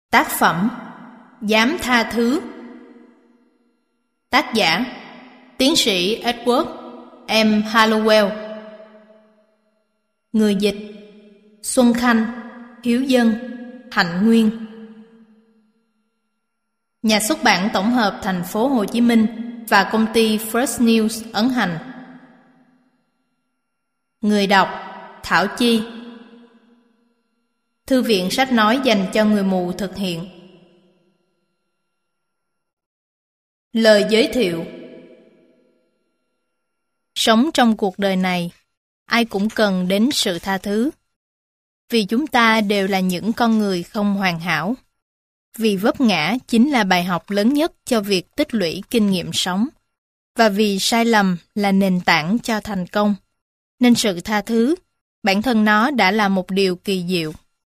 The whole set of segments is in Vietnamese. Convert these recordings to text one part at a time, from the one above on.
Tác phẩm Dám tha thứ. Tác giả Tiến sĩ Edward M. Hallowell. Người dịch Xuân Khanh, Hiếu Dân, Hạnh Nguyên. Nhà xuất bản tổng hợp Thành phố Hồ Chí Minh và công ty First News ấn hành. Người đọc Thảo Chi. Thư viện sách nói dành cho người mù thực hiện. Lời giới thiệu. Sống trong cuộc đời này, ai cũng cần đến sự tha thứ. Vì chúng ta đều là những con người không hoàn hảo. Vì vấp ngã chính là bài học lớn nhất cho việc tích lũy kinh nghiệm sống. Và vì sai lầm là nền tảng cho thành công. Nên sự tha thứ, bản thân nó đã là một điều kỳ diệu.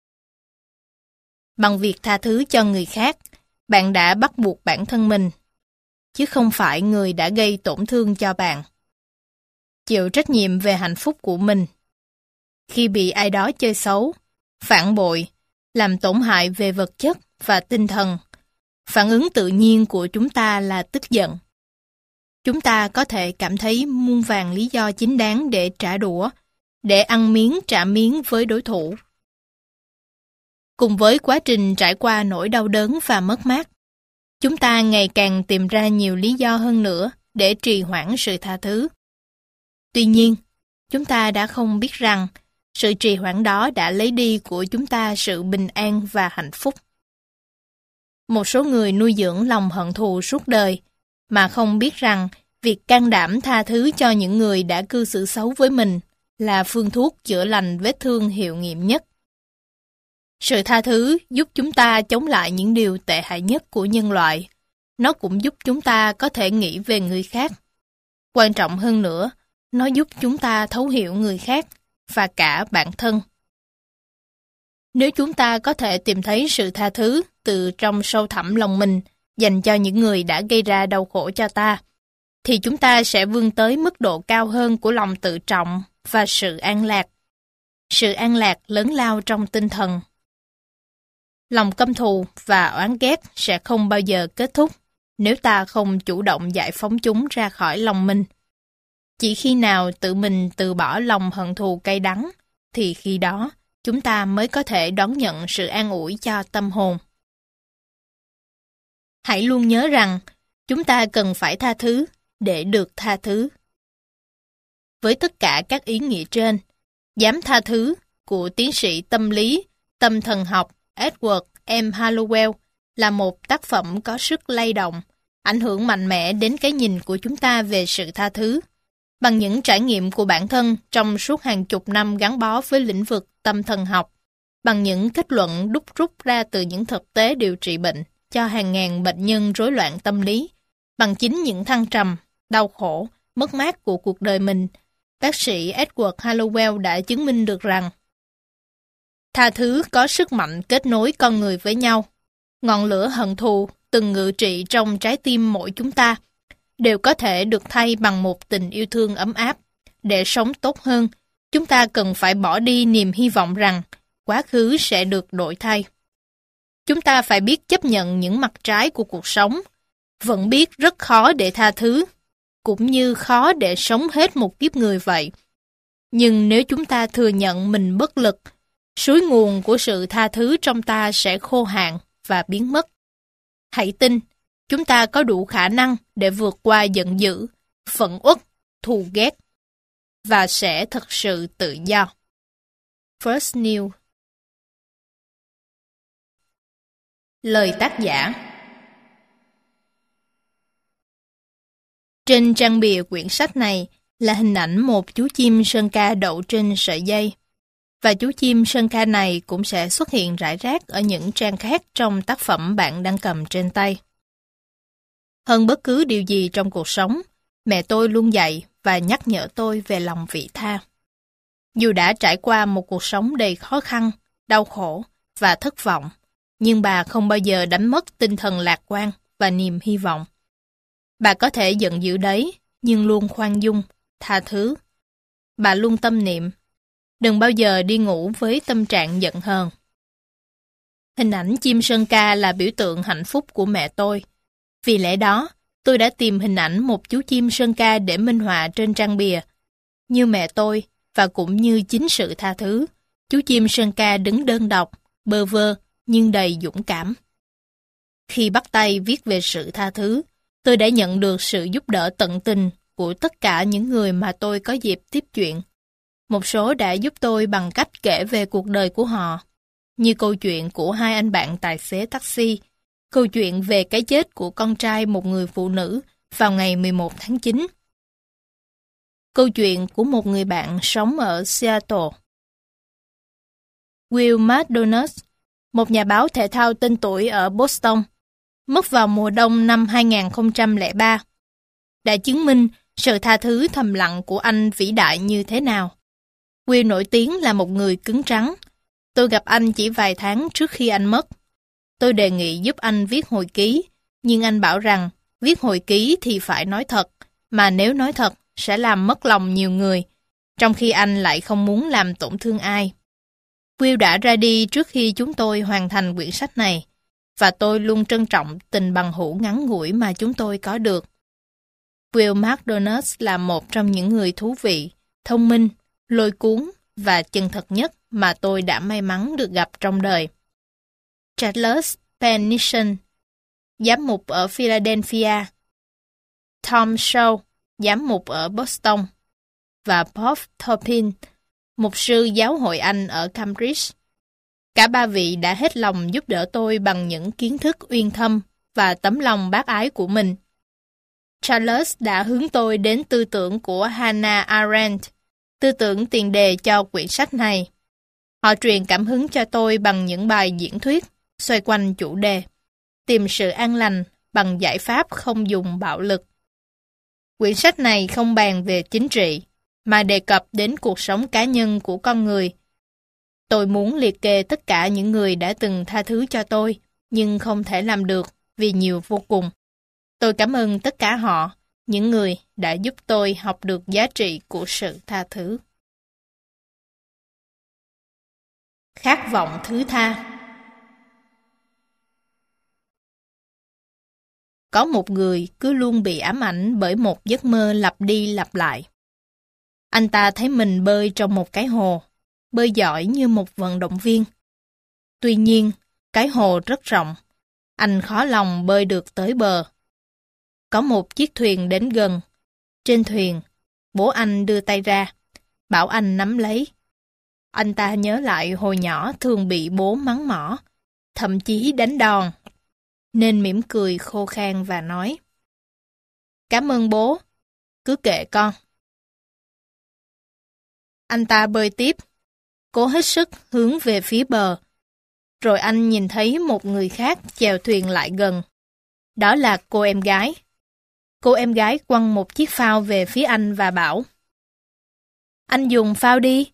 Bằng việc tha thứ cho người khác, bạn đã bắt buộc bản thân mình, chứ không phải người đã gây tổn thương cho bạn. Chịu trách nhiệm về hạnh phúc của mình. Khi bị ai đó chơi xấu, phản bội, làm tổn hại về vật chất và tinh thần, phản ứng tự nhiên của chúng ta là tức giận. Chúng ta có thể cảm thấy muôn vàn lý do chính đáng để trả đũa, để ăn miếng trả miếng với đối thủ. Cùng với quá trình trải qua nỗi đau đớn và mất mát, chúng ta ngày càng tìm ra nhiều lý do hơn nữa để trì hoãn sự tha thứ. Tuy nhiên, chúng ta đã không biết rằng sự trì hoãn đó đã lấy đi của chúng ta sự bình an và hạnh phúc. Một số người nuôi dưỡng lòng hận thù suốt đời, mà không biết rằng việc can đảm tha thứ cho những người đã cư xử xấu với mình là phương thuốc chữa lành vết thương hiệu nghiệm nhất. Sự tha thứ giúp chúng ta chống lại những điều tệ hại nhất của nhân loại. Nó cũng giúp chúng ta có thể nghĩ về người khác. Quan trọng hơn nữa, nó giúp chúng ta thấu hiểu người khác và cả bản thân. Nếu chúng ta có thể tìm thấy sự tha thứ từ trong sâu thẳm lòng mình dành cho những người đã gây ra đau khổ cho ta, thì chúng ta sẽ vươn tới mức độ cao hơn của lòng tự trọng và sự an lạc. Sự an lạc lớn lao trong tinh thần. Lòng căm thù và oán ghét sẽ không bao giờ kết thúc nếu ta không chủ động giải phóng chúng ra khỏi lòng mình. Chỉ khi nào tự mình từ bỏ lòng hận thù cay đắng, thì khi đó chúng ta mới có thể đón nhận sự an ủi cho tâm hồn. Hãy luôn nhớ rằng chúng ta cần phải tha thứ để được tha thứ. Với tất cả các ý nghĩa trên, Dám tha thứ của tiến sĩ tâm lý, tâm thần học Edward M. Hallowell là một tác phẩm có sức lay động, ảnh hưởng mạnh mẽ đến cái nhìn của chúng ta về sự tha thứ. Bằng những trải nghiệm của bản thân trong suốt hàng chục năm gắn bó với lĩnh vực tâm thần học, bằng những kết luận đúc rút ra từ những thực tế điều trị bệnh cho hàng ngàn bệnh nhân rối loạn tâm lý, bằng chính những thăng trầm, đau khổ, mất mát của cuộc đời mình, bác sĩ Edward Hallowell đã chứng minh được rằng tha thứ có sức mạnh kết nối con người với nhau. Ngọn lửa hận thù từng ngự trị trong trái tim mỗi chúng ta đều có thể được thay bằng một tình yêu thương ấm áp. Để sống tốt hơn, chúng ta cần phải bỏ đi niềm hy vọng rằng quá khứ sẽ được đổi thay. Chúng ta phải biết chấp nhận những mặt trái của cuộc sống, vẫn biết rất khó để tha thứ, cũng như khó để sống hết một kiếp người vậy. Nhưng nếu chúng ta thừa nhận mình bất lực, suối nguồn của sự tha thứ trong ta sẽ khô hạn và biến mất. Hãy tin, chúng ta có đủ khả năng để vượt qua giận dữ, phẫn uất, thù ghét, và sẽ thật sự tự do. First News. Lời tác giả. Trên trang bìa quyển sách này là hình ảnh một chú chim sơn ca đậu trên sợi dây. Và chú chim sơn ca này cũng sẽ xuất hiện rải rác ở những trang khác trong tác phẩm bạn đang cầm trên tay. Hơn bất cứ điều gì trong cuộc sống, mẹ tôi luôn dạy và nhắc nhở tôi về lòng vị tha. Dù đã trải qua một cuộc sống đầy khó khăn, đau khổ và thất vọng, nhưng bà không bao giờ đánh mất tinh thần lạc quan và niềm hy vọng. Bà có thể giận dữ đấy, nhưng luôn khoan dung, tha thứ. Bà luôn tâm niệm, đừng bao giờ đi ngủ với tâm trạng giận hờn. Hình ảnh chim sơn ca là biểu tượng hạnh phúc của mẹ tôi. Vì lẽ đó, tôi đã tìm hình ảnh một chú chim sơn ca để minh họa trên trang bìa. Như mẹ tôi, và cũng như chính sự tha thứ, chú chim sơn ca đứng đơn độc, bơ vơ, nhưng đầy dũng cảm. Khi bắt tay viết về sự tha thứ, tôi đã nhận được sự giúp đỡ tận tình của tất cả những người mà tôi có dịp tiếp chuyện. Một số đã giúp tôi bằng cách kể về cuộc đời của họ, như câu chuyện của hai anh bạn tài xế taxi, câu chuyện về cái chết của con trai một người phụ nữ vào ngày 11 tháng 9. Câu chuyện của một người bạn sống ở Seattle. Will McDonald, một nhà báo thể thao tên tuổi ở Boston, mất vào mùa đông năm 2003, đã chứng minh sự tha thứ thầm lặng của anh vĩ đại như thế nào. Will nổi tiếng là một người cứng rắn. Tôi gặp anh chỉ vài tháng trước khi anh mất. Tôi đề nghị giúp anh viết hồi ký, nhưng anh bảo rằng viết hồi ký thì phải nói thật, mà nếu nói thật sẽ làm mất lòng nhiều người, trong khi anh lại không muốn làm tổn thương ai. Will đã ra đi trước khi chúng tôi hoàn thành quyển sách này, và tôi luôn trân trọng tình bằng hữu ngắn ngủi mà chúng tôi có được. Will McDonald là một trong những người thú vị, thông minh, lôi cuốn và chân thật nhất mà tôi đã may mắn được gặp trong đời. Charles Pennison, giám mục ở Philadelphia, Tom Shaw, giám mục ở Boston, và Bob Turpin, mục sư giáo hội Anh ở Cambridge. Cả ba vị đã hết lòng giúp đỡ tôi bằng những kiến thức uyên thâm và tấm lòng bác ái của mình. Charles đã hướng tôi đến tư tưởng của Hannah Arendt, tư tưởng tiền đề cho quyển sách này. Họ truyền cảm hứng cho tôi bằng những bài diễn thuyết xoay quanh chủ đề tìm sự an lành bằng giải pháp không dùng bạo lực. Quyển sách này không bàn về chính trị, mà đề cập đến cuộc sống cá nhân của con người. Tôi muốn liệt kê tất cả những người đã từng tha thứ cho tôi, nhưng không thể làm được vì nhiều vô cùng. Tôi cảm ơn tất cả họ, những người đã giúp tôi học được giá trị của sự tha thứ. Khát vọng thứ tha. Có một người cứ luôn bị ám ảnh bởi một giấc mơ lặp đi lặp lại. Anh ta thấy mình bơi trong một cái hồ, bơi giỏi như một vận động viên. Tuy nhiên, cái hồ rất rộng, anh khó lòng bơi được tới bờ. Có một chiếc thuyền đến gần. Trên thuyền, bố anh đưa tay ra, bảo anh nắm lấy. Anh ta nhớ lại hồi nhỏ thường bị bố mắng mỏ, thậm chí đánh đòn, nên mỉm cười khô khan và nói: "Cảm ơn bố, cứ kệ con." Anh ta bơi tiếp, cố hết sức hướng về phía bờ. Rồi anh nhìn thấy một người khác chèo thuyền lại gần. Đó là cô em gái. Cô em gái quăng một chiếc phao về phía anh và bảo: "Anh dùng phao đi."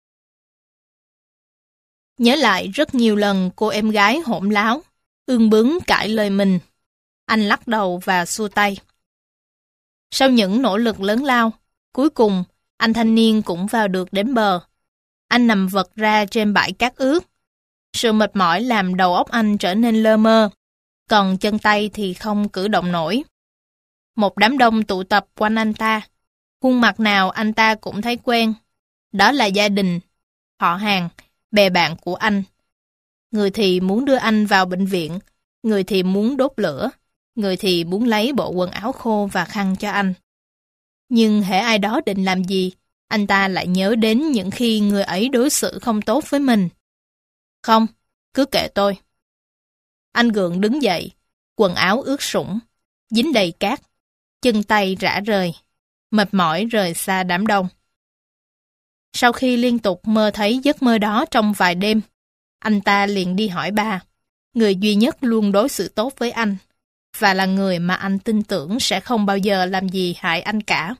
Nhớ lại rất nhiều lần cô em gái hỗn láo, ương bướng cãi lời mình, anh lắc đầu và xua tay. Sau những nỗ lực lớn lao, cuối cùng anh thanh niên cũng vào được đến bờ. Anh nằm vật ra trên bãi cát ướt. Sự mệt mỏi làm đầu óc anh trở nên lơ mơ, còn chân tay thì không cử động nổi. Một đám đông tụ tập quanh anh ta. Khuôn mặt nào anh ta cũng thấy quen. Đó là gia đình, họ hàng, bè bạn của anh. Người thì muốn đưa anh vào bệnh viện, người thì muốn đốt lửa, người thì muốn lấy bộ quần áo khô và khăn cho anh. Nhưng hễ ai đó định làm gì, anh ta lại nhớ đến những khi người ấy đối xử không tốt với mình. "Không, cứ kệ tôi." Anh gượng đứng dậy, quần áo ướt sũng, dính đầy cát, chân tay rã rời, mệt mỏi rời xa đám đông. Sau khi liên tục mơ thấy giấc mơ đó trong vài đêm, anh ta liền đi hỏi bà, người duy nhất luôn đối xử tốt với anh, và là người mà anh tin tưởng sẽ không bao giờ làm gì hại anh cả.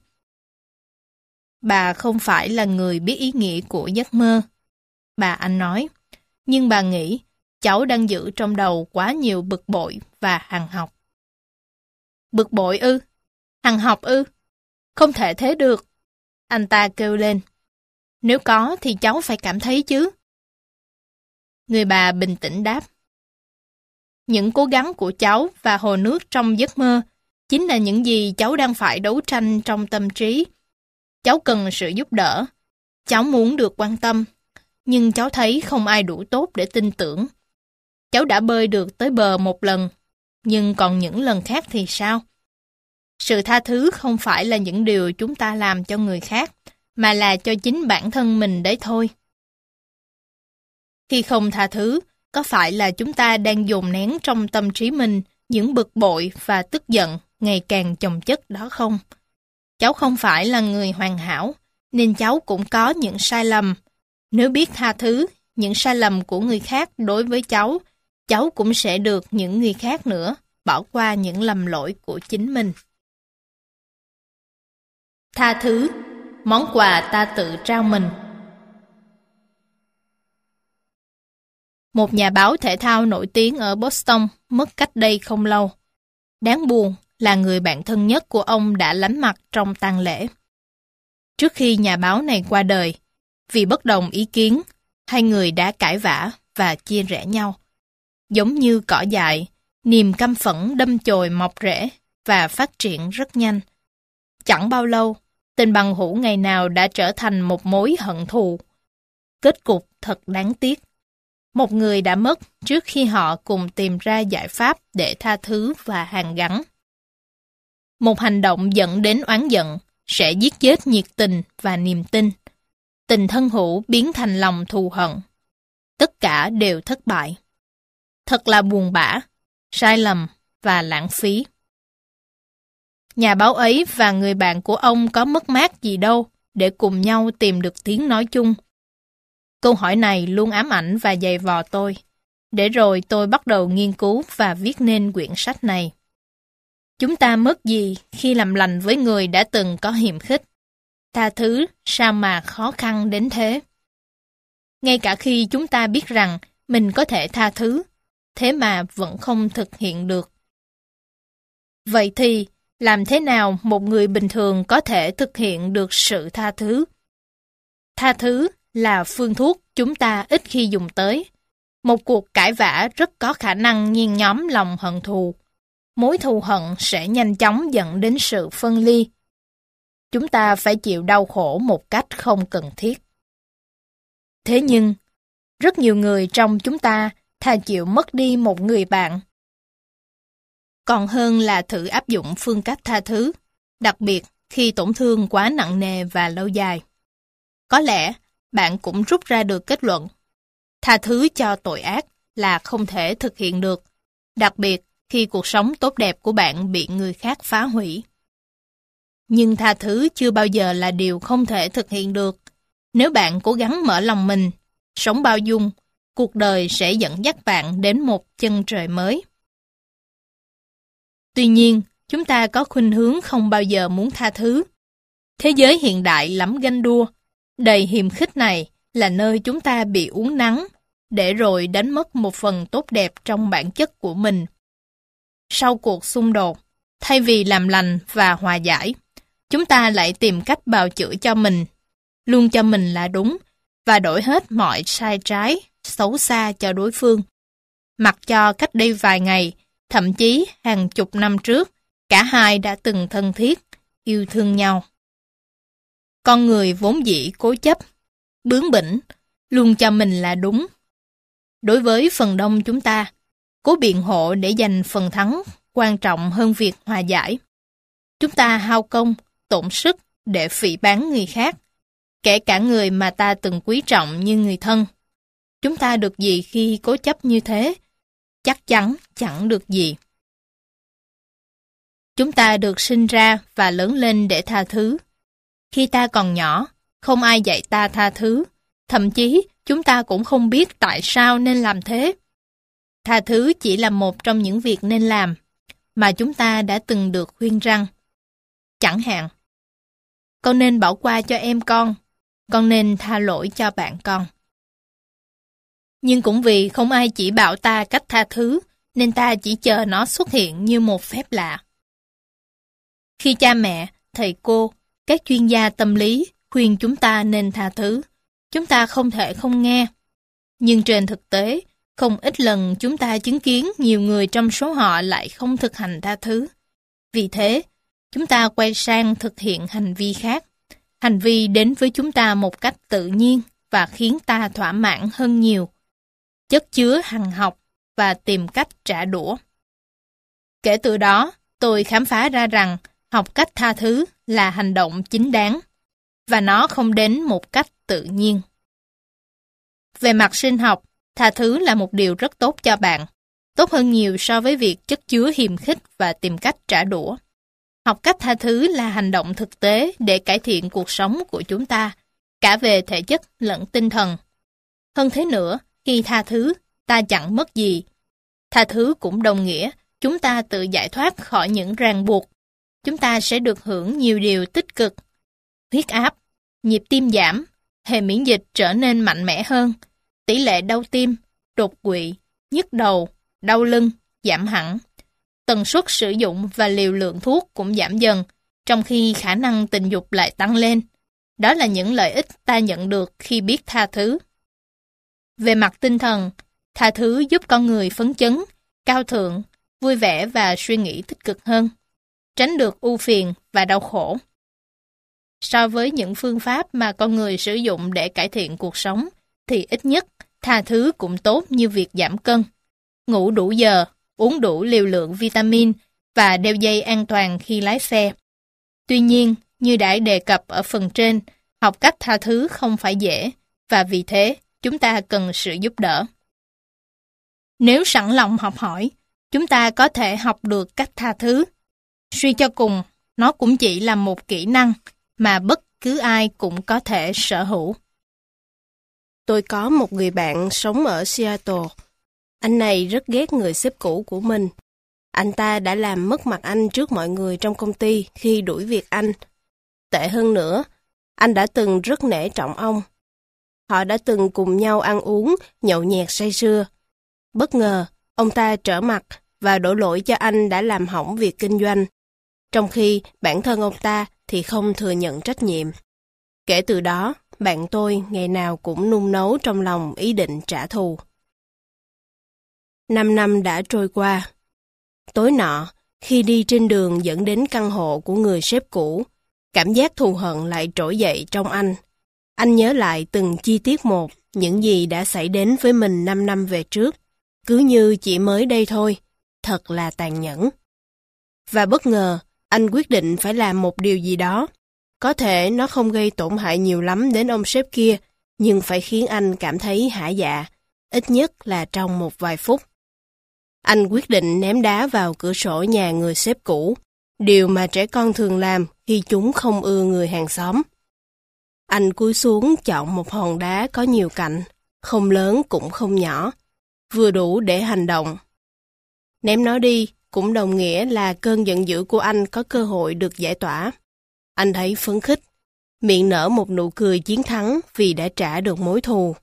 Bà không phải là người biết ý nghĩa của giấc mơ, bà anh nói, nhưng bà nghĩ cháu đang giữ trong đầu quá nhiều bực bội và hằn học. Bực bội ư? Hằn học ư? Không thể thế được. Anh ta kêu lên. Nếu có thì cháu phải cảm thấy chứ. Người bà bình tĩnh đáp. Những cố gắng của cháu và hồ nước trong giấc mơ chính là những gì cháu đang phải đấu tranh trong tâm trí. Cháu cần sự giúp đỡ. Cháu muốn được quan tâm. Nhưng cháu thấy không ai đủ tốt để tin tưởng. Cháu đã bơi được tới bờ một lần. Nhưng còn những lần khác thì sao? Sự tha thứ không phải là những điều chúng ta làm cho người khác, mà là cho chính bản thân mình đấy thôi. Khi không tha thứ, có phải là chúng ta đang dồn nén trong tâm trí mình những bực bội và tức giận ngày càng chồng chất đó không? Cháu không phải là người hoàn hảo, nên cháu cũng có những sai lầm. Nếu biết tha thứ những sai lầm của người khác đối với cháu cũng sẽ được những người khác nữa bỏ qua những lầm lỗi của chính mình. Tha thứ, món quà ta tự trao mình. Một nhà báo thể thao nổi tiếng ở Boston mất cách đây không lâu. Đáng buồn là người bạn thân nhất của ông đã lánh mặt trong tang lễ. Trước khi nhà báo này qua đời, vì bất đồng ý kiến, hai người đã cãi vã và chia rẽ nhau. Giống như cỏ dại, niềm căm phẫn đâm chồi mọc rễ và phát triển rất nhanh. Chẳng bao lâu, tình bằng hữu ngày nào đã trở thành một mối hận thù. Kết cục thật đáng tiếc. Một người đã mất trước khi họ cùng tìm ra giải pháp để tha thứ và hàn gắn. Một hành động dẫn đến oán giận sẽ giết chết nhiệt tình và niềm tin. Tình thân hữu biến thành lòng thù hận. Tất cả đều thất bại. Thật là buồn bã, sai lầm và lãng phí. Nhà báo ấy và người bạn của ông có mất mát gì đâu để cùng nhau tìm được tiếng nói chung. Câu hỏi này luôn ám ảnh và dày vò tôi. Để rồi tôi bắt đầu nghiên cứu và viết nên quyển sách này. Chúng ta mất gì khi làm lành với người đã từng có hiềm khích? Tha thứ sao mà khó khăn đến thế? Ngay cả khi chúng ta biết rằng mình có thể tha thứ, thế mà vẫn không thực hiện được. Vậy thì, làm thế nào một người bình thường có thể thực hiện được sự tha thứ? Tha thứ là phương thuốc chúng ta ít khi dùng tới. Một cuộc cãi vã rất có khả năng nhen nhóm lòng hận thù. Mối thù hận sẽ nhanh chóng dẫn đến sự phân ly. Chúng ta phải chịu đau khổ một cách không cần thiết. Thế nhưng, rất nhiều người trong chúng ta thà chịu mất đi một người bạn còn hơn là thử áp dụng phương cách tha thứ, đặc biệt khi tổn thương quá nặng nề và lâu dài. Có lẽ bạn cũng rút ra được kết luận, tha thứ cho tội ác là không thể thực hiện được, đặc biệt khi cuộc sống tốt đẹp của bạn bị người khác phá hủy. Nhưng tha thứ chưa bao giờ là điều không thể thực hiện được. Nếu bạn cố gắng mở lòng mình, sống bao dung, cuộc đời sẽ dẫn dắt bạn đến một chân trời mới. Tuy nhiên, chúng ta có khuynh hướng không bao giờ muốn tha thứ. Thế giới hiện đại lắm ganh đua, đầy hiềm khích này là nơi chúng ta bị uốn nắn, để rồi đánh mất một phần tốt đẹp trong bản chất của mình. Sau cuộc xung đột, thay vì làm lành và hòa giải, chúng ta lại tìm cách bào chữa cho mình, luôn cho mình là đúng, và đổi hết mọi sai trái, xấu xa cho đối phương. Mặc cho cách đây vài ngày, thậm chí hàng chục năm trước, cả hai đã từng thân thiết, yêu thương nhau. Con người vốn dĩ cố chấp, bướng bỉnh, luôn cho mình là đúng. Đối với phần đông chúng ta, cố biện hộ để giành phần thắng quan trọng hơn việc hòa giải. Chúng ta hao công, tổn sức để phỉ báng người khác, kể cả người mà ta từng quý trọng như người thân. Chúng ta được gì khi cố chấp như thế? Chắc chắn chẳng được gì. Chúng ta được sinh ra và lớn lên để tha thứ. Khi ta còn nhỏ, không ai dạy ta tha thứ. Thậm chí, chúng ta cũng không biết tại sao nên làm thế. Tha thứ chỉ là một trong những việc nên làm, mà chúng ta đã từng được khuyên răn. Chẳng hạn, con nên bỏ qua cho em con nên tha lỗi cho bạn con. Nhưng cũng vì không ai chỉ bảo ta cách tha thứ, nên ta chỉ chờ nó xuất hiện như một phép lạ. Khi cha mẹ, thầy cô, các chuyên gia tâm lý khuyên chúng ta nên tha thứ, chúng ta không thể không nghe. Nhưng trên thực tế, Không ít lần chúng ta chứng kiến nhiều người trong số họ lại không thực hành tha thứ. Vì thế, chúng ta quay sang thực hiện hành vi khác. Hành vi đến với chúng ta một cách tự nhiên và khiến ta thỏa mãn hơn nhiều. Chất chứa hằng học và tìm cách trả đũa. Kể từ đó, tôi khám phá ra rằng học cách tha thứ là hành động chính đáng, và nó không đến một cách tự nhiên. Về mặt sinh học, tha thứ là một điều rất tốt cho bạn, tốt hơn nhiều so với việc chất chứa hiềm khích và tìm cách trả đũa. Học cách tha thứ là hành động thực tế để cải thiện cuộc sống của chúng ta, cả về thể chất lẫn tinh thần. Hơn thế nữa, khi tha thứ, ta chẳng mất gì. Tha thứ cũng đồng nghĩa chúng ta tự giải thoát khỏi những ràng buộc. Chúng ta sẽ được hưởng nhiều điều tích cực. Huyết áp, nhịp tim giảm, hệ miễn dịch trở nên mạnh mẽ hơn, tỷ lệ đau tim, đột quỵ, nhức đầu, đau lưng giảm hẳn. Tần suất sử dụng và liều lượng thuốc cũng giảm dần, trong khi khả năng tình dục lại tăng lên. Đó là những lợi ích ta nhận được khi biết tha thứ. Về mặt tinh thần, tha thứ giúp con người phấn chấn, cao thượng, vui vẻ và suy nghĩ tích cực hơn, tránh được ưu phiền và đau khổ. So với những phương pháp mà con người sử dụng để cải thiện cuộc sống, thì ít nhất tha thứ cũng tốt như việc giảm cân, ngủ đủ giờ, uống đủ liều lượng vitamin và đeo dây an toàn khi lái xe. Tuy nhiên, như đã đề cập ở phần trên, học cách tha thứ không phải dễ, và vì thế chúng ta cần sự giúp đỡ. Nếu sẵn lòng học hỏi, chúng ta có thể học được cách tha thứ. Suy cho cùng, nó cũng chỉ là một kỹ năng mà bất cứ ai cũng có thể sở hữu. Tôi có một người bạn sống ở Seattle. Anh này rất ghét người sếp cũ của mình. Anh ta đã làm mất mặt anh trước mọi người trong công ty khi đuổi việc anh. Tệ hơn nữa, anh đã từng rất nể trọng ông. Họ đã từng cùng nhau ăn uống, nhậu nhẹt say sưa. Bất ngờ, ông ta trở mặt và đổ lỗi cho anh đã làm hỏng việc kinh doanh, trong khi bản thân ông ta thì không thừa nhận trách nhiệm. Kể từ đó, bạn tôi ngày nào cũng nung nấu trong lòng ý định trả thù. 5 năm đã trôi qua. Tối nọ, khi đi trên đường dẫn đến căn hộ của người sếp cũ, cảm giác thù hận lại trỗi dậy trong anh. Anh nhớ lại từng chi tiết một, những gì đã xảy đến với mình 5 năm về trước, cứ như chỉ mới đây thôi, thật là tàn nhẫn. Và bất ngờ, anh quyết định phải làm một điều gì đó. Có thể nó không gây tổn hại nhiều lắm đến ông sếp kia, nhưng phải khiến anh cảm thấy hả dạ, ít nhất là trong một vài phút. Anh quyết định ném đá vào cửa sổ nhà người sếp cũ, điều mà trẻ con thường làm khi chúng không ưa người hàng xóm. Anh cúi xuống chọn một hòn đá có nhiều cạnh, không lớn cũng không nhỏ, vừa đủ để hành động. Ném nó đi cũng đồng nghĩa là cơn giận dữ của anh có cơ hội được giải tỏa. Anh thấy phấn khích, miệng nở một nụ cười chiến thắng vì đã trả được mối thù.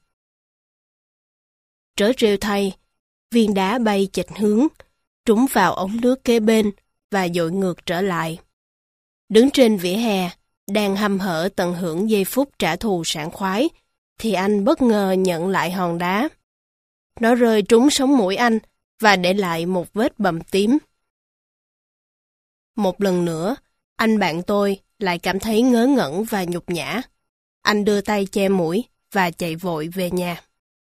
Trớ trêu thay, viên đá bay chệch hướng, trúng vào ống nước kế bên và dội ngược trở lại. Đứng trên vỉa hè, đang hăm hở tận hưởng giây phút trả thù sảng khoái, thì anh bất ngờ nhận lại hòn đá. Nó rơi trúng sống mũi anh và để lại một vết bầm tím. Một lần nữa, anh bạn tôi lại cảm thấy ngớ ngẩn và nhục nhã. Anh đưa tay che mũi và chạy vội về nhà.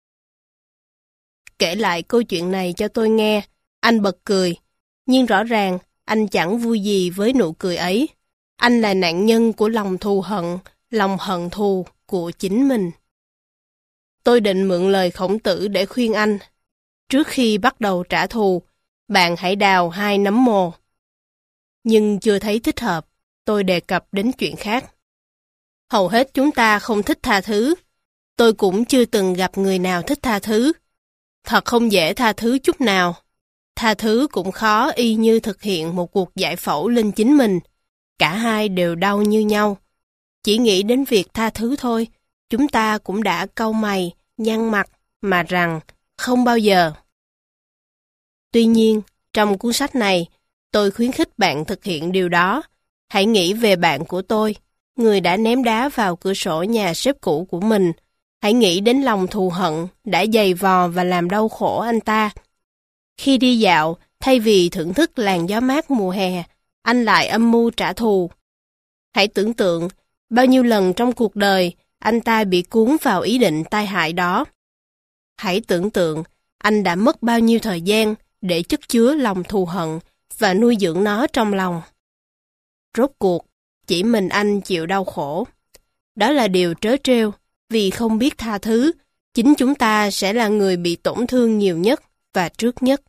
Kể lại câu chuyện này cho tôi nghe, anh bật cười, nhưng rõ ràng anh chẳng vui gì với nụ cười ấy. Anh là nạn nhân của lòng hận thù của chính mình. Tôi định mượn lời Khổng Tử để khuyên anh. Trước khi bắt đầu trả thù, bạn hãy đào 2 nấm mồ. Nhưng chưa thấy thích hợp, tôi đề cập đến chuyện khác. Hầu hết chúng ta không thích tha thứ. Tôi cũng chưa từng gặp người nào thích tha thứ. Thật không dễ tha thứ chút nào. Tha thứ cũng khó y như thực hiện một cuộc giải phẫu lên chính mình. Cả hai đều đau như nhau. Chỉ nghĩ đến việc tha thứ thôi, chúng ta cũng đã cau mày, nhăn mặt, mà rằng không bao giờ. Tuy nhiên, trong cuốn sách này, tôi khuyến khích bạn thực hiện điều đó. Hãy nghĩ về bạn của tôi, người đã ném đá vào cửa sổ nhà sếp cũ của mình, Hãy nghĩ đến lòng thù hận đã giày vò và làm đau khổ anh ta. Khi đi dạo, thay vì thưởng thức làn gió mát mùa hè, anh lại âm mưu trả thù. Hãy tưởng tượng, bao nhiêu lần trong cuộc đời, anh ta bị cuốn vào ý định tai hại đó. Hãy tưởng tượng, anh đã mất bao nhiêu thời gian để chất chứa lòng thù hận và nuôi dưỡng nó trong lòng. Rốt cuộc, chỉ mình anh chịu đau khổ. Đó là điều trớ trêu, vì không biết tha thứ, chính chúng ta sẽ là người bị tổn thương nhiều nhất và trước nhất.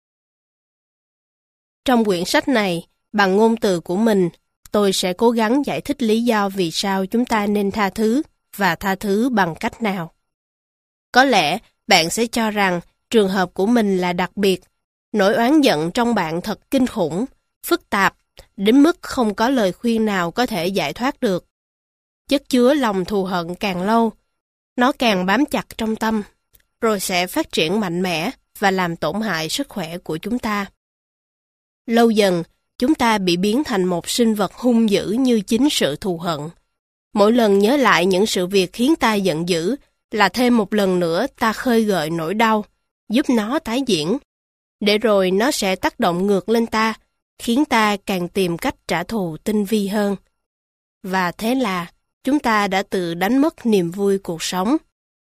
Trong quyển sách này, bằng ngôn từ của mình, tôi sẽ cố gắng giải thích lý do vì sao chúng ta nên tha thứ và tha thứ bằng cách nào. Có lẽ bạn sẽ cho rằng trường hợp của mình là đặc biệt, nỗi oán giận trong bạn thật kinh khủng, phức tạp, đến mức không có lời khuyên nào có thể giải thoát được. Chất chứa lòng thù hận càng lâu, nó càng bám chặt trong tâm, rồi sẽ phát triển mạnh mẽ và làm tổn hại sức khỏe của chúng ta. Lâu dần, chúng ta bị biến thành một sinh vật hung dữ như chính sự thù hận. Mỗi lần nhớ lại những sự việc khiến ta giận dữ là thêm một lần nữa ta khơi gợi nỗi đau, giúp nó tái diễn. Để rồi nó sẽ tác động ngược lên ta, khiến ta càng tìm cách trả thù tinh vi hơn. Và thế là chúng ta đã tự đánh mất niềm vui cuộc sống.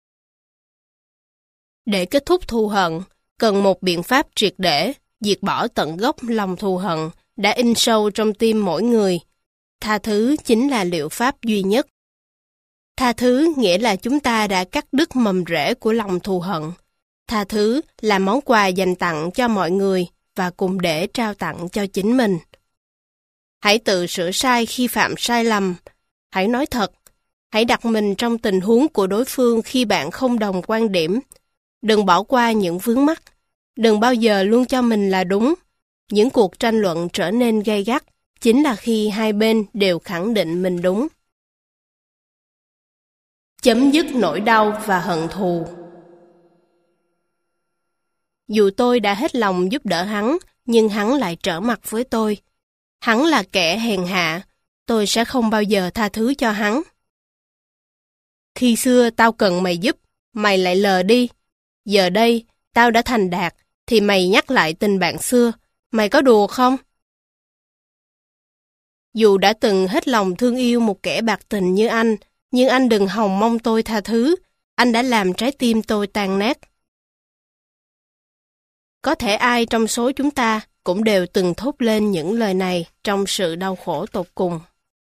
Để kết thúc thù hận, cần một biện pháp triệt để, diệt bỏ tận gốc lòng thù hận đã in sâu trong tim mỗi người. Tha thứ chính là liệu pháp duy nhất. Tha thứ nghĩa là chúng ta đã cắt đứt mầm rễ của lòng thù hận. Tha thứ là món quà dành tặng cho mọi người và cùng để trao tặng cho chính mình. Hãy tự sửa sai khi phạm sai lầm. Hãy nói thật. Hãy đặt mình trong tình huống của đối phương khi bạn không đồng quan điểm. Đừng bỏ qua những vướng mắc. Đừng bao giờ luôn cho mình là đúng. Những cuộc tranh luận trở nên gay gắt chính là khi hai bên đều khẳng định mình đúng. Chấm dứt nỗi đau và hận thù. Dù tôi đã hết lòng giúp đỡ hắn, nhưng hắn lại trở mặt với tôi. Hắn là kẻ hèn hạ, tôi sẽ không bao giờ tha thứ cho hắn. Khi xưa tao cần mày giúp, mày lại lờ đi. Giờ đây, tao đã thành đạt, thì mày nhắc lại tình bạn xưa, mày có đùa không? Dù đã từng hết lòng thương yêu một kẻ bạc tình như anh, nhưng anh đừng hòng mong tôi tha thứ, anh đã làm trái tim tôi tan nát. Có thể ai trong số chúng ta cũng đều từng thốt lên những lời này trong sự đau khổ tột cùng.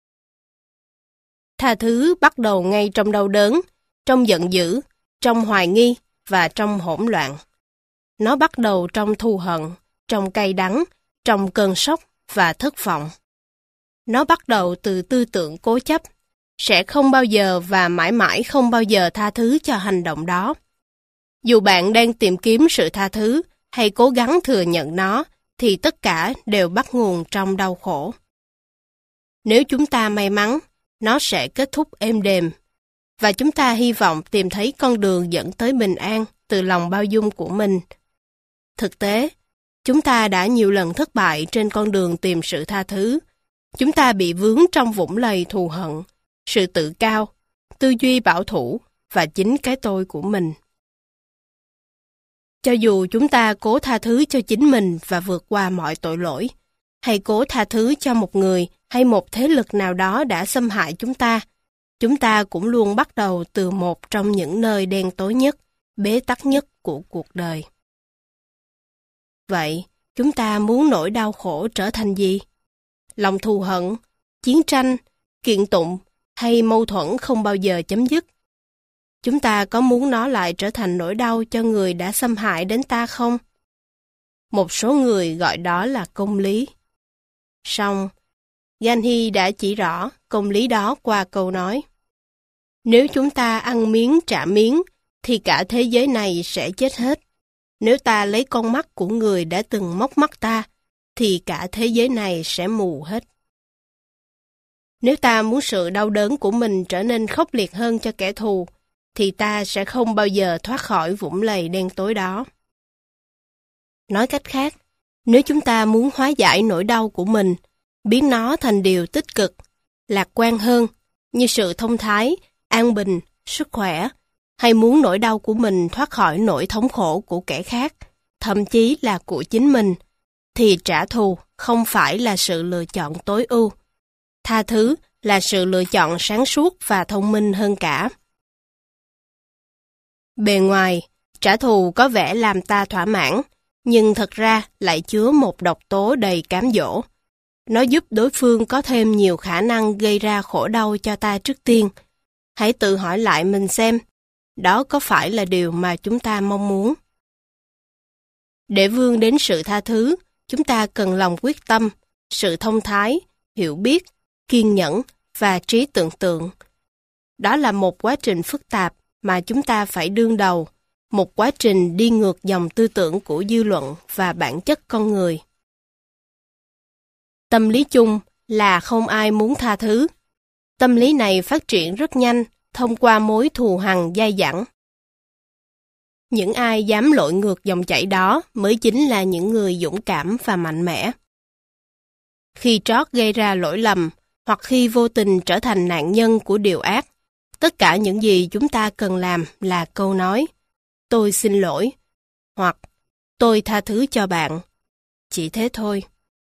Tha thứ bắt đầu ngay trong đau đớn, trong giận dữ, trong hoài nghi và trong hỗn loạn. Nó bắt đầu trong thù hận, trong cay đắng, trong cơn sốc và thất vọng. Nó bắt đầu từ tư tưởng cố chấp, sẽ không bao giờ và mãi mãi không bao giờ tha thứ cho hành động đó. Dù bạn đang tìm kiếm sự tha thứ hay cố gắng thừa nhận nó, thì tất cả đều bắt nguồn trong đau khổ. Nếu chúng ta may mắn, nó sẽ kết thúc êm đềm, và chúng ta hy vọng tìm thấy con đường dẫn tới bình an từ lòng bao dung của mình. Thực tế, chúng ta đã nhiều lần thất bại trên con đường tìm sự tha thứ. Chúng ta bị vướng trong vũng lầy thù hận, sự tự cao, tư duy bảo thủ và chính cái tôi của mình. Cho dù chúng ta cố tha thứ cho chính mình và vượt qua mọi tội lỗi, hay cố tha thứ cho một người hay một thế lực nào đó đã xâm hại chúng ta cũng luôn bắt đầu từ một trong những nơi đen tối nhất, bế tắc nhất của cuộc đời. Vậy, chúng ta muốn nỗi đau khổ trở thành gì? Lòng thù hận, chiến tranh, kiện tụng hay mâu thuẫn không bao giờ chấm dứt? Chúng ta có muốn nó lại trở thành nỗi đau cho người đã xâm hại đến ta không? Một số người gọi đó là công lý. Song, Gandhi đã chỉ rõ công lý đó qua câu nói: nếu chúng ta ăn miếng trả miếng, thì cả thế giới này sẽ chết hết. Nếu ta lấy con mắt của người đã từng móc mắt ta, thì cả thế giới này sẽ mù hết. Nếu ta muốn sự đau đớn của mình trở nên khốc liệt hơn cho kẻ thù, thì ta sẽ không bao giờ thoát khỏi vũng lầy đen tối đó. Nói cách khác, nếu chúng ta muốn hóa giải nỗi đau của mình, biến nó thành điều tích cực, lạc quan hơn, như sự thông thái, an bình, sức khỏe, hay muốn nỗi đau của mình thoát khỏi nỗi thống khổ của kẻ khác, thậm chí là của chính mình, thì trả thù không phải là sự lựa chọn tối ưu. Tha thứ là sự lựa chọn sáng suốt và thông minh hơn cả. Bề ngoài, trả thù có vẻ làm ta thỏa mãn, nhưng thật ra lại chứa một độc tố đầy cám dỗ. Nó giúp đối phương có thêm nhiều khả năng gây ra khổ đau cho ta trước tiên. Hãy tự hỏi lại mình xem, đó có phải là điều mà chúng ta mong muốn? Để vươn đến sự tha thứ, chúng ta cần lòng quyết tâm, sự thông thái, hiểu biết, kiên nhẫn và trí tưởng tượng. Đó là một quá trình phức tạp mà chúng ta phải đương đầu, một quá trình đi ngược dòng tư tưởng của dư luận và bản chất con người. Tâm lý chung là không ai muốn tha thứ. Tâm lý này phát triển rất nhanh thông qua mối thù hằn dai dẳng. Những ai dám lội ngược dòng chảy đó mới chính là những người dũng cảm và mạnh mẽ. Khi trót gây ra lỗi lầm, hoặc khi vô tình trở thành nạn nhân của điều ác, tất cả những gì chúng ta cần làm là câu nói "Tôi xin lỗi" hoặc "Tôi tha thứ cho bạn". Chỉ thế thôi.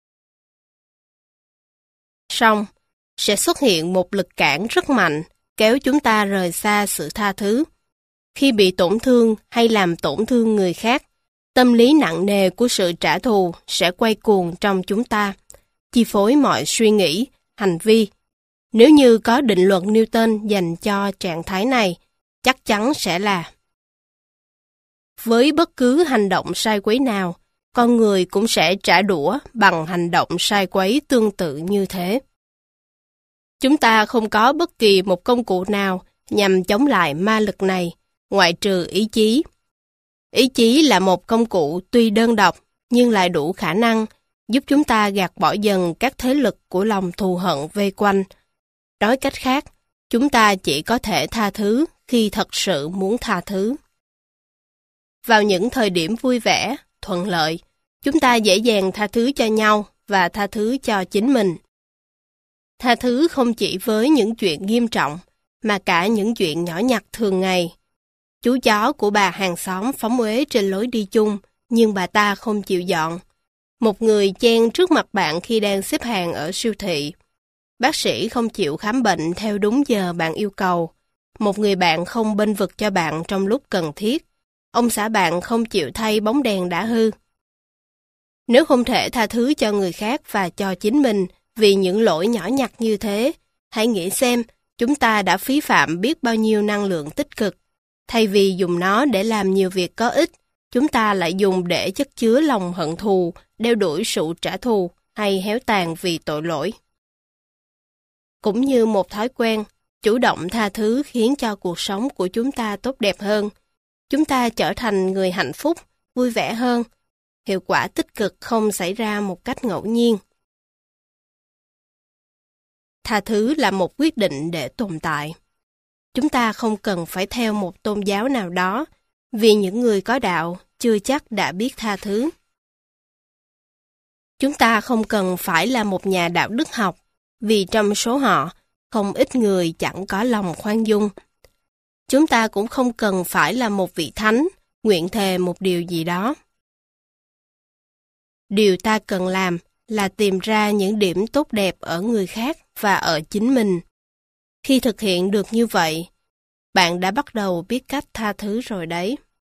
Song, sẽ xuất hiện một lực cản rất mạnh kéo chúng ta rời xa sự tha thứ. Khi bị tổn thương hay làm tổn thương người khác, tâm lý nặng nề của sự trả thù sẽ quay cuồng trong chúng ta, chi phối mọi suy nghĩ, hành vi. Nếu như có định luật Newton dành cho trạng thái này, chắc chắn sẽ là: với bất cứ hành động sai quấy nào, con người cũng sẽ trả đũa bằng hành động sai quấy tương tự như thế. Chúng ta không có bất kỳ một công cụ nào nhằm chống lại ma lực này, ngoại trừ ý chí. Ý chí là một công cụ tuy đơn độc, nhưng lại đủ khả năng giúp chúng ta gạt bỏ dần các thế lực của lòng thù hận vây quanh. Nói cách khác, chúng ta chỉ có thể tha thứ khi thật sự muốn tha thứ. Vào những thời điểm vui vẻ, thuận lợi, chúng ta dễ dàng tha thứ cho nhau và tha thứ cho chính mình. Tha thứ không chỉ với những chuyện nghiêm trọng, mà cả những chuyện nhỏ nhặt thường ngày. Chú chó của bà hàng xóm phóng uế trên lối đi chung, nhưng bà ta không chịu dọn. Một người chen trước mặt bạn khi đang xếp hàng ở siêu thị. Bác sĩ không chịu khám bệnh theo đúng giờ bạn yêu cầu. Một người bạn không bênh vực cho bạn trong lúc cần thiết. Ông xã bạn không chịu thay bóng đèn đã hư. Nếu không thể tha thứ cho người khác và cho chính mình vì những lỗi nhỏ nhặt như thế, hãy nghĩ xem chúng ta đã phí phạm biết bao nhiêu năng lượng tích cực. Thay vì dùng nó để làm nhiều việc có ích, chúng ta lại dùng để chất chứa lòng hận thù, đeo đuổi sự trả thù hay héo tàn vì tội lỗi. Cũng như một thói quen, chủ động tha thứ khiến cho cuộc sống của chúng ta tốt đẹp hơn. Chúng ta trở thành người hạnh phúc, vui vẻ hơn. Hiệu quả tích cực không xảy ra một cách ngẫu nhiên. Tha thứ là một quyết định để tồn tại. Chúng ta không cần phải theo một tôn giáo nào đó, vì những người có đạo chưa chắc đã biết tha thứ. Chúng ta không cần phải là một nhà đạo đức học, vì trong số họ, không ít người chẳng có lòng khoan dung. Chúng ta cũng không cần phải là một vị thánh, nguyện thề một điều gì đó. Điều ta cần làm là tìm ra những điểm tốt đẹp ở người khác và ở chính mình. Khi thực hiện được như vậy, bạn đã bắt đầu biết cách tha thứ rồi đấy.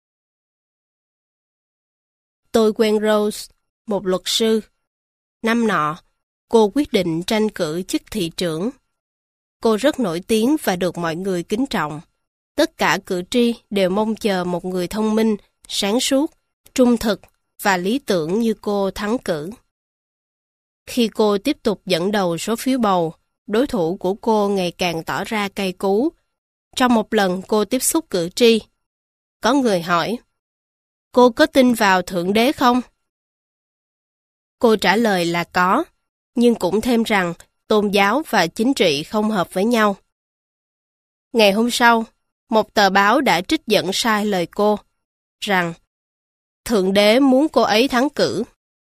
Tôi quen Rose, một luật sư. Năm nọ, cô quyết định tranh cử chức thị trưởng. Cô rất nổi tiếng và được mọi người kính trọng. Tất cả cử tri đều mong chờ một người thông minh, sáng suốt, trung thực và lý tưởng như cô thắng cử. Khi cô tiếp tục dẫn đầu số phiếu bầu, đối thủ của cô ngày càng tỏ ra cay cú. Trong một lần cô tiếp xúc cử tri, có người hỏi, cô có tin vào Thượng Đế không? Cô trả lời là có, nhưng cũng thêm rằng tôn giáo và chính trị không hợp với nhau. Ngày hôm sau, một tờ báo đã trích dẫn sai lời cô, rằng Thượng Đế muốn cô ấy thắng cử.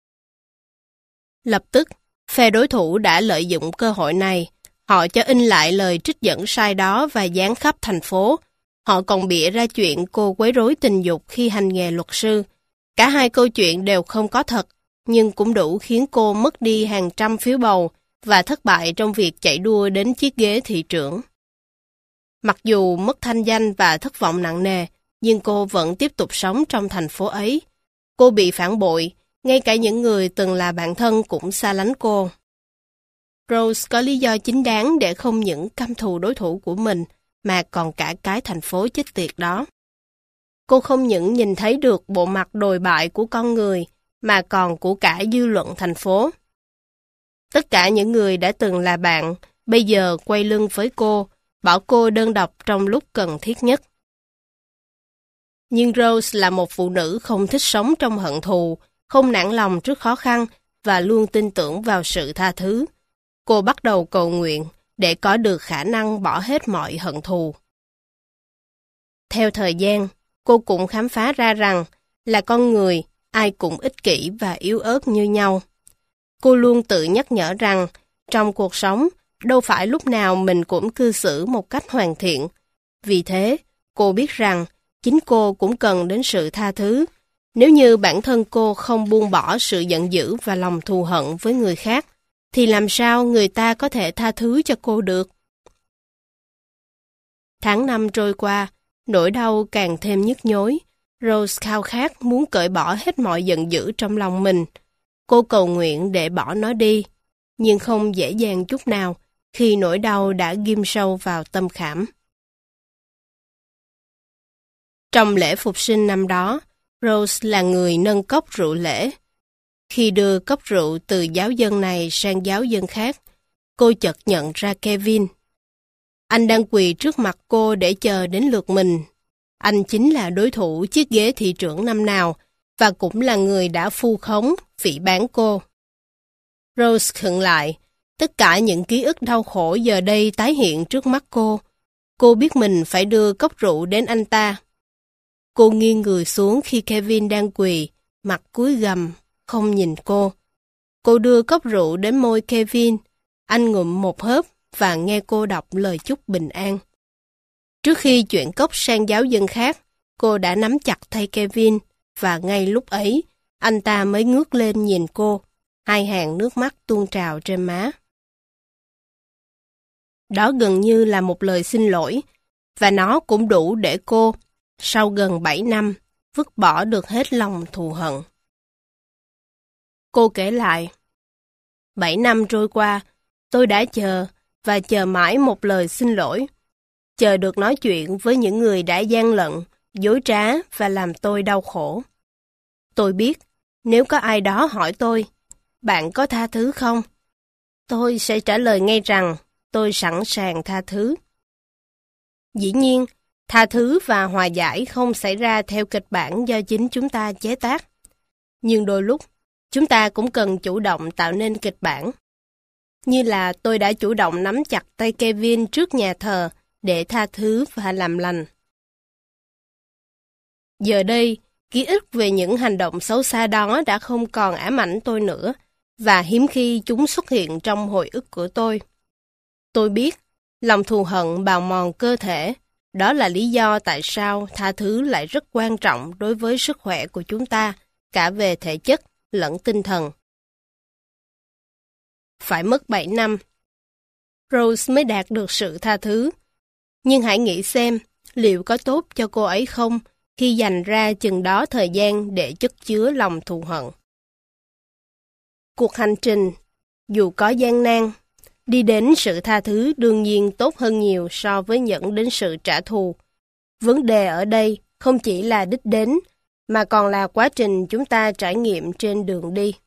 Lập tức, phe đối thủ đã lợi dụng cơ hội này, họ cho in lại lời trích dẫn sai đó và dán khắp thành phố, Họ còn bịa ra chuyện cô quấy rối tình dục khi hành nghề luật sư. Cả hai câu chuyện đều không có thật, nhưng cũng đủ khiến cô mất đi hàng trăm phiếu bầu và thất bại trong việc chạy đua đến chiếc ghế thị trưởng. Mặc dù mất thanh danh và thất vọng nặng nề, nhưng cô vẫn tiếp tục sống trong thành phố ấy. Cô bị phản bội, ngay cả những người từng là bạn thân cũng xa lánh cô. Rose có lý do chính đáng để không những căm thù đối thủ của mình, mà còn cả cái thành phố chết tiệt đó. Cô không những nhìn thấy được bộ mặt đồi bại của con người, mà còn của cả dư luận thành phố. Tất cả những người đã từng là bạn, bây giờ quay lưng với cô, bỏ cô đơn độc trong lúc cần thiết nhất. Nhưng Rose là một phụ nữ không thích sống trong hận thù, không nản lòng trước khó khăn và luôn tin tưởng vào sự tha thứ. Cô bắt đầu cầu nguyện để có được khả năng bỏ hết mọi hận thù. Theo thời gian, cô cũng khám phá ra rằng là con người, ai cũng ích kỷ và yếu ớt như nhau. Cô luôn tự nhắc nhở rằng trong cuộc sống, đâu phải lúc nào mình cũng cư xử một cách hoàn thiện. Vì thế, cô biết rằng chính cô cũng cần đến sự tha thứ. Nếu như bản thân cô không buông bỏ sự giận dữ và lòng thù hận với người khác, thì làm sao người ta có thể tha thứ cho cô được? Tháng năm trôi qua, nỗi đau càng thêm nhức nhối. Rose khao khát muốn cởi bỏ hết mọi giận dữ trong lòng mình. Cô cầu nguyện để bỏ nó đi, nhưng không dễ dàng chút nào khi nỗi đau đã ghim sâu vào tâm khảm. Trong lễ phục sinh năm đó, Rose là người nâng cốc rượu lễ. Khi đưa cốc rượu từ giáo dân này sang giáo dân khác, cô chợt nhận ra Kevin. Anh đang quỳ trước mặt cô để chờ đến lượt mình. Anh chính là đối thủ chiếc ghế thị trưởng năm nào, và cũng là người đã vu khống, phỉ báng cô. Rose khựng lại, tất cả những ký ức đau khổ giờ đây tái hiện trước mắt cô. Cô biết mình phải đưa cốc rượu đến anh ta. Cô nghiêng người xuống khi Kevin đang quỳ, mặt cúi gằm, không nhìn cô. Cô đưa cốc rượu đến môi Kevin. Anh ngụm một hớp và nghe cô đọc lời chúc bình an. Trước khi chuyển cốc sang giáo dân khác, cô đã nắm chặt tay Kevin, và ngay lúc ấy, anh ta mới ngước lên nhìn cô, hai hàng nước mắt tuôn trào trên má. Đó gần như là một lời xin lỗi, và nó cũng đủ để cô, sau gần 7 năm, vứt bỏ được hết lòng thù hận. Cô kể lại, 7 năm trôi qua, tôi đã chờ, và chờ mãi một lời xin lỗi. Chờ được nói chuyện với những người đã gian lận, dối trá và làm tôi đau khổ. Tôi biết, nếu có ai đó hỏi tôi, bạn có tha thứ không? Tôi sẽ trả lời ngay rằng, tôi sẵn sàng tha thứ. Dĩ nhiên, tha thứ và hòa giải không xảy ra theo kịch bản do chính chúng ta chế tác. Nhưng đôi lúc, chúng ta cũng cần chủ động tạo nên kịch bản. Như là tôi đã chủ động nắm chặt tay Kevin trước nhà thờ để tha thứ và làm lành. Giờ đây, ký ức về những hành động xấu xa đó đã không còn ám ảnh tôi nữa, và hiếm khi chúng xuất hiện trong hồi ức của tôi. Tôi biết, lòng thù hận bào mòn cơ thể, đó là lý do tại sao tha thứ lại rất quan trọng đối với sức khỏe của chúng ta, cả về thể chất lẫn tinh thần. Phải mất 7 năm, Rose mới đạt được sự tha thứ. Nhưng hãy nghĩ xem, liệu có tốt cho cô ấy không khi dành ra chừng đó thời gian để chất chứa lòng thù hận. Cuộc hành trình, dù có gian nan, đi đến sự tha thứ đương nhiên tốt hơn nhiều so với dẫn đến sự trả thù. Vấn đề ở đây không chỉ là đích đến, mà còn là quá trình chúng ta trải nghiệm trên đường đi.